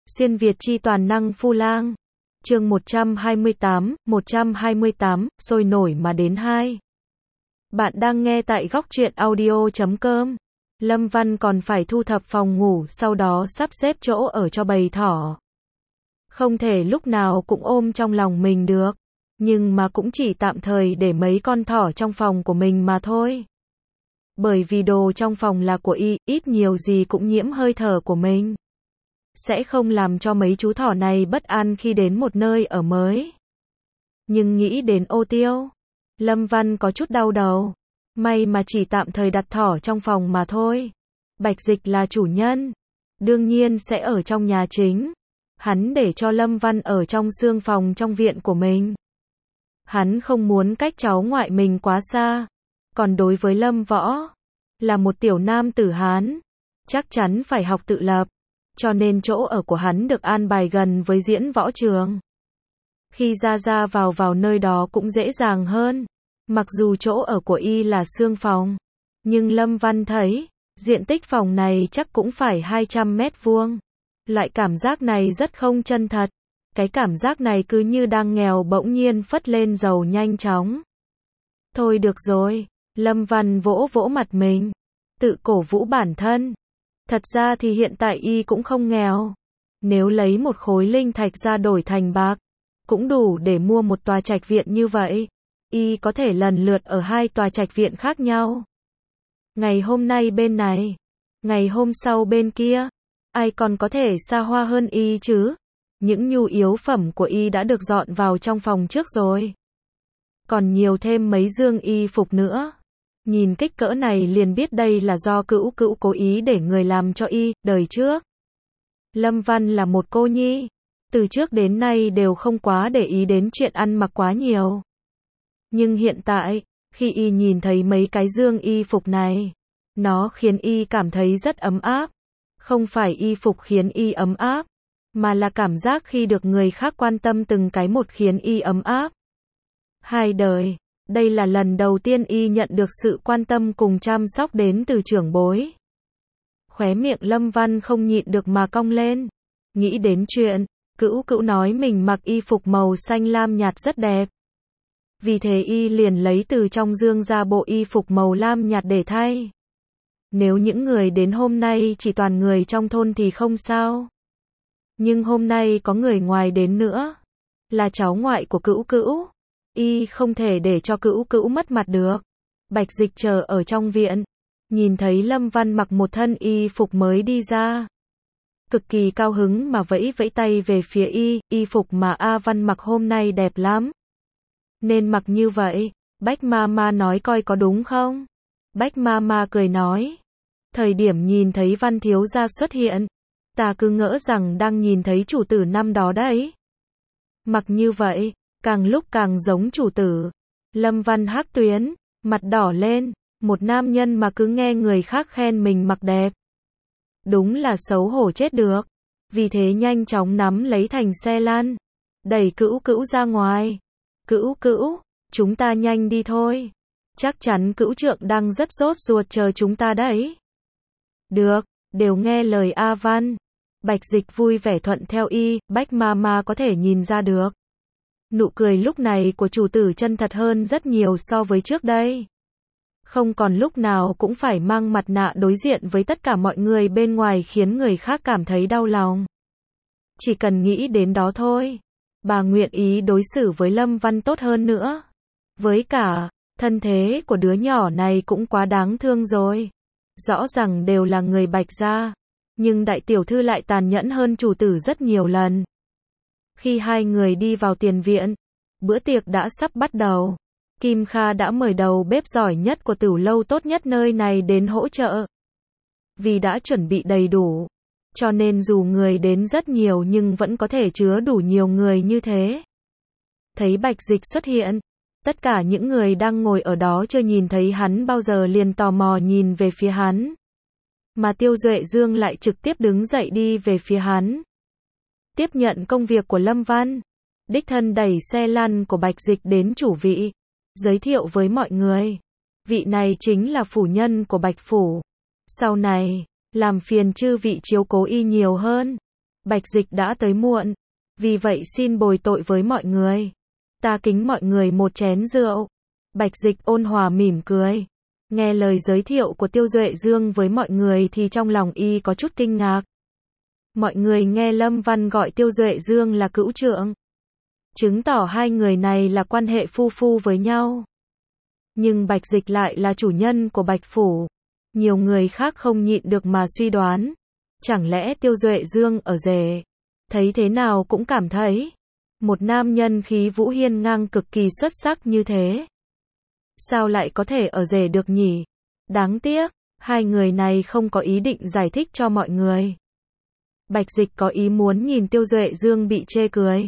Xuyên Việt chi toàn năng Phu Lang. Chương 128, sôi nổi mà đến 2. Bạn đang nghe tại góc truyện audio.com. Lâm Văn còn phải thu thập phòng ngủ, sau đó sắp xếp chỗ ở cho bầy thỏ. Không thể lúc nào cũng ôm trong lòng mình được, nhưng mà cũng chỉ tạm thời để mấy con thỏ trong phòng của mình mà thôi. Bởi vì đồ trong phòng là của y, ít nhiều gì cũng nhiễm hơi thở của mình. Sẽ không làm cho mấy chú thỏ này bất an khi đến một nơi ở mới. Nhưng nghĩ đến Ô Tiêu, Lâm Văn có chút đau đầu. May mà chỉ tạm thời đặt thỏ trong phòng mà thôi. Bạch Dịch là chủ nhân, đương nhiên sẽ ở trong nhà chính. Hắn để cho Lâm Văn ở trong xương phòng trong viện của mình. Hắn không muốn cách cháu ngoại mình quá xa. Còn đối với Lâm Võ, là một tiểu nam tử Hán, chắc chắn phải học tự lập. Cho nên chỗ ở của hắn được an bài gần với diễn võ trường. Khi ra vào nơi đó cũng dễ dàng hơn. Mặc dù chỗ ở của y là xương phòng, nhưng Lâm Văn thấy, diện tích phòng này chắc cũng phải 200 mét vuông. Loại cảm giác này rất không chân thật. Cái cảm giác này cứ như đang nghèo bỗng nhiên phất lên giàu nhanh chóng. Thôi được rồi, Lâm Văn vỗ vỗ mặt mình, tự cổ vũ bản thân. Thật ra thì hiện tại y cũng không nghèo. Nếu lấy một khối linh thạch ra đổi thành bạc, cũng đủ để mua một tòa trạch viện như vậy. Y có thể lần lượt ở 2 tòa trạch viện khác nhau. Ngày hôm nay bên này, ngày hôm sau bên kia, ai còn có thể xa hoa hơn y chứ? Những nhu yếu phẩm của y đã được dọn vào trong phòng trước rồi. Còn nhiều thêm mấy dương y phục nữa. Nhìn kích cỡ này liền biết đây là do Cữu cố ý để người làm cho y. Đời trước, Lâm Văn là một cô nhi, từ trước đến nay đều không quá để ý đến chuyện ăn mặc quá nhiều. Nhưng hiện tại, khi y nhìn thấy mấy cái dương y phục này, nó khiến y cảm thấy rất ấm áp. Không phải y phục khiến y ấm áp, mà là cảm giác khi được người khác quan tâm từng cái một khiến y ấm áp. Hai đời, đây là lần đầu tiên y nhận được sự quan tâm cùng chăm sóc đến từ trưởng bối. Khóe miệng Lâm Văn không nhịn được mà cong lên. Nghĩ đến chuyện, Cữu nói mình mặc y phục màu xanh lam nhạt rất đẹp. Vì thế y liền lấy từ trong dương ra bộ y phục màu lam nhạt để thay. Nếu những người đến hôm nay chỉ toàn người trong thôn thì không sao. Nhưng hôm nay có người ngoài đến nữa. Là cháu ngoại của Cữu. Y không thể để cho Cữu mất mặt được. Bạch Dịch chờ ở trong viện, nhìn thấy Lâm Văn mặc một thân y phục mới đi ra. Cực kỳ cao hứng mà vẫy tay về phía y phục mà A Văn mặc hôm nay đẹp lắm. Nên mặc như vậy, Bách Mama nói coi có đúng không? Bách Mama cười nói. Thời điểm nhìn thấy Văn thiếu gia xuất hiện, ta cứ ngỡ rằng đang nhìn thấy chủ tử năm đó đấy. Mặc như vậy, càng lúc càng giống chủ tử. Lâm Văn hắc tuyến, mặt đỏ lên, một nam nhân mà cứ nghe người khác khen mình mặc đẹp. Đúng là xấu hổ chết được. Vì thế nhanh chóng nắm lấy thành xe lăn, đẩy Cữu ra ngoài. Cữu, chúng ta nhanh đi thôi. Chắc chắn Cữu trượng đang rất sốt ruột chờ chúng ta đấy. Được, đều nghe lời A Văn. Bạch Dịch vui vẻ thuận theo y, Bách Mama có thể nhìn ra được. Nụ cười lúc này của chủ tử chân thật hơn rất nhiều so với trước đây. Không còn lúc nào cũng phải mang mặt nạ đối diện với tất cả mọi người bên ngoài khiến người khác cảm thấy đau lòng. Chỉ cần nghĩ đến đó thôi, bà nguyện ý đối xử với Lâm Văn tốt hơn nữa. Với cả, thân thế của đứa nhỏ này cũng quá đáng thương rồi. Rõ ràng đều là người Bạch gia, nhưng đại tiểu thư lại tàn nhẫn hơn chủ tử rất nhiều lần. Khi hai người đi vào tiền viện, bữa tiệc đã sắp bắt đầu. Kim Kha đã mời đầu bếp giỏi nhất của Tửu lâu tốt nhất nơi này đến hỗ trợ. Vì đã chuẩn bị đầy đủ, cho nên dù người đến rất nhiều nhưng vẫn có thể chứa đủ nhiều người như thế. Thấy Bạch Dịch xuất hiện, tất cả những người đang ngồi ở đó chưa nhìn thấy hắn bao giờ liền tò mò nhìn về phía hắn. Mà Tiêu Duệ Dương lại trực tiếp đứng dậy đi về phía hắn. Tiếp nhận công việc của Lâm Văn, đích thân đẩy xe lăn của Bạch Dịch đến chủ vị, giới thiệu với mọi người. Vị này chính là phủ nhân của Bạch Phủ. Sau này, làm phiền chư vị chiếu cố y nhiều hơn. Bạch Dịch đã tới muộn, vì vậy xin bồi tội với mọi người. Ta kính mọi người một chén rượu. Bạch Dịch ôn hòa mỉm cười. Nghe lời giới thiệu của Tiêu Duệ Dương với mọi người thì trong lòng y có chút kinh ngạc. Mọi người nghe Lâm Văn gọi Tiêu Duệ Dương là cữu trượng, chứng tỏ hai người này là quan hệ phu phu với nhau. Nhưng Bạch Dịch lại là chủ nhân của Bạch Phủ. Nhiều người khác không nhịn được mà suy đoán. Chẳng lẽ Tiêu Duệ Dương ở rể? Thấy thế nào cũng cảm thấy. Một nam nhân khí vũ hiên ngang cực kỳ xuất sắc như thế. Sao lại có thể ở rể được nhỉ? Đáng tiếc, hai người này không có ý định giải thích cho mọi người. Bạch Dịch có ý muốn nhìn Tiêu Duệ Dương bị chê cười.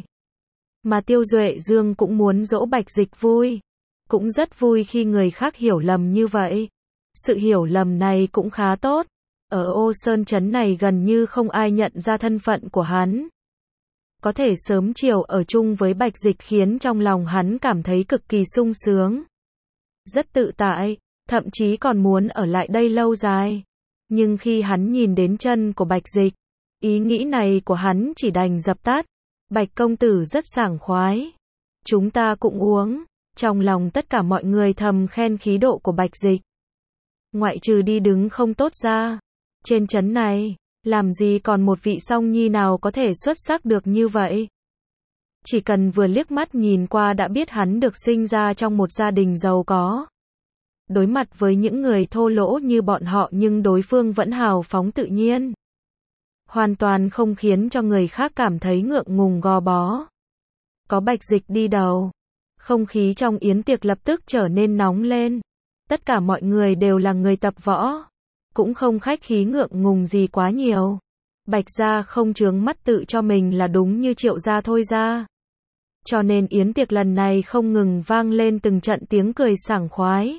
Mà Tiêu Duệ Dương cũng muốn dỗ Bạch Dịch vui. Cũng rất vui khi người khác hiểu lầm như vậy. Sự hiểu lầm này cũng khá tốt. Ở Ô Sơn Trấn này gần như không ai nhận ra thân phận của hắn. Có thể sớm chiều ở chung với Bạch Dịch khiến trong lòng hắn cảm thấy cực kỳ sung sướng. Rất tự tại, thậm chí còn muốn ở lại đây lâu dài. Nhưng khi hắn nhìn đến chân của Bạch Dịch, ý nghĩ này của hắn chỉ đành dập tắt. Bạch công tử rất sảng khoái. Chúng ta cũng uống. Trong lòng tất cả mọi người thầm khen khí độ của Bạch Dịch. Ngoại trừ đi đứng không tốt ra. Trên trấn này, làm gì còn một vị song nhi nào có thể xuất sắc được như vậy. Chỉ cần vừa liếc mắt nhìn qua đã biết hắn được sinh ra trong một gia đình giàu có. Đối mặt với những người thô lỗ như bọn họ nhưng đối phương vẫn hào phóng tự nhiên. Hoàn toàn không khiến cho người khác cảm thấy ngượng ngùng gò bó. Có Bạch Dịch đi đầu. Không khí trong yến tiệc lập tức trở nên nóng lên. Tất cả mọi người đều là người tập võ. Cũng không khách khí ngượng ngùng gì quá nhiều. Bạch gia không chướng mắt tự cho mình là đúng như Triệu gia thôi ra. Cho nên yến tiệc lần này không ngừng vang lên từng trận tiếng cười sảng khoái.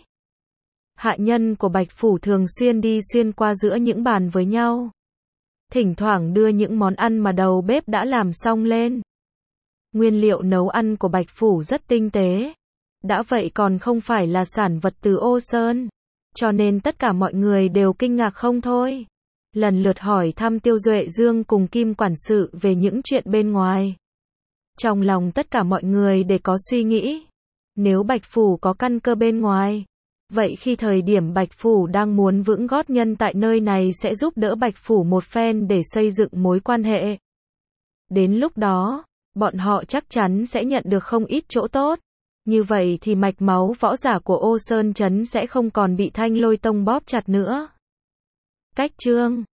Hạ nhân của Bạch Phủ thường xuyên đi xuyên qua giữa những bàn với nhau. Thỉnh thoảng đưa những món ăn mà đầu bếp đã làm xong lên. Nguyên liệu nấu ăn của Bạch Phủ rất tinh tế. Đã vậy còn không phải là sản vật từ Ô Sơn. Cho nên tất cả mọi người đều kinh ngạc không thôi. Lần lượt hỏi thăm Tiêu Duệ Dương cùng Kim quản sự về những chuyện bên ngoài. Trong lòng tất cả mọi người đều có suy nghĩ. Nếu Bạch Phủ có căn cơ bên ngoài, vậy khi thời điểm Bạch Phủ đang muốn vững gót nhân tại nơi này sẽ giúp đỡ Bạch Phủ một phen để xây dựng mối quan hệ. Đến lúc đó, bọn họ chắc chắn sẽ nhận được không ít chỗ tốt. Như vậy thì mạch máu võ giả của Ô Sơn Trấn sẽ không còn bị Thanh Lôi Tông bóp chặt nữa. Cách chương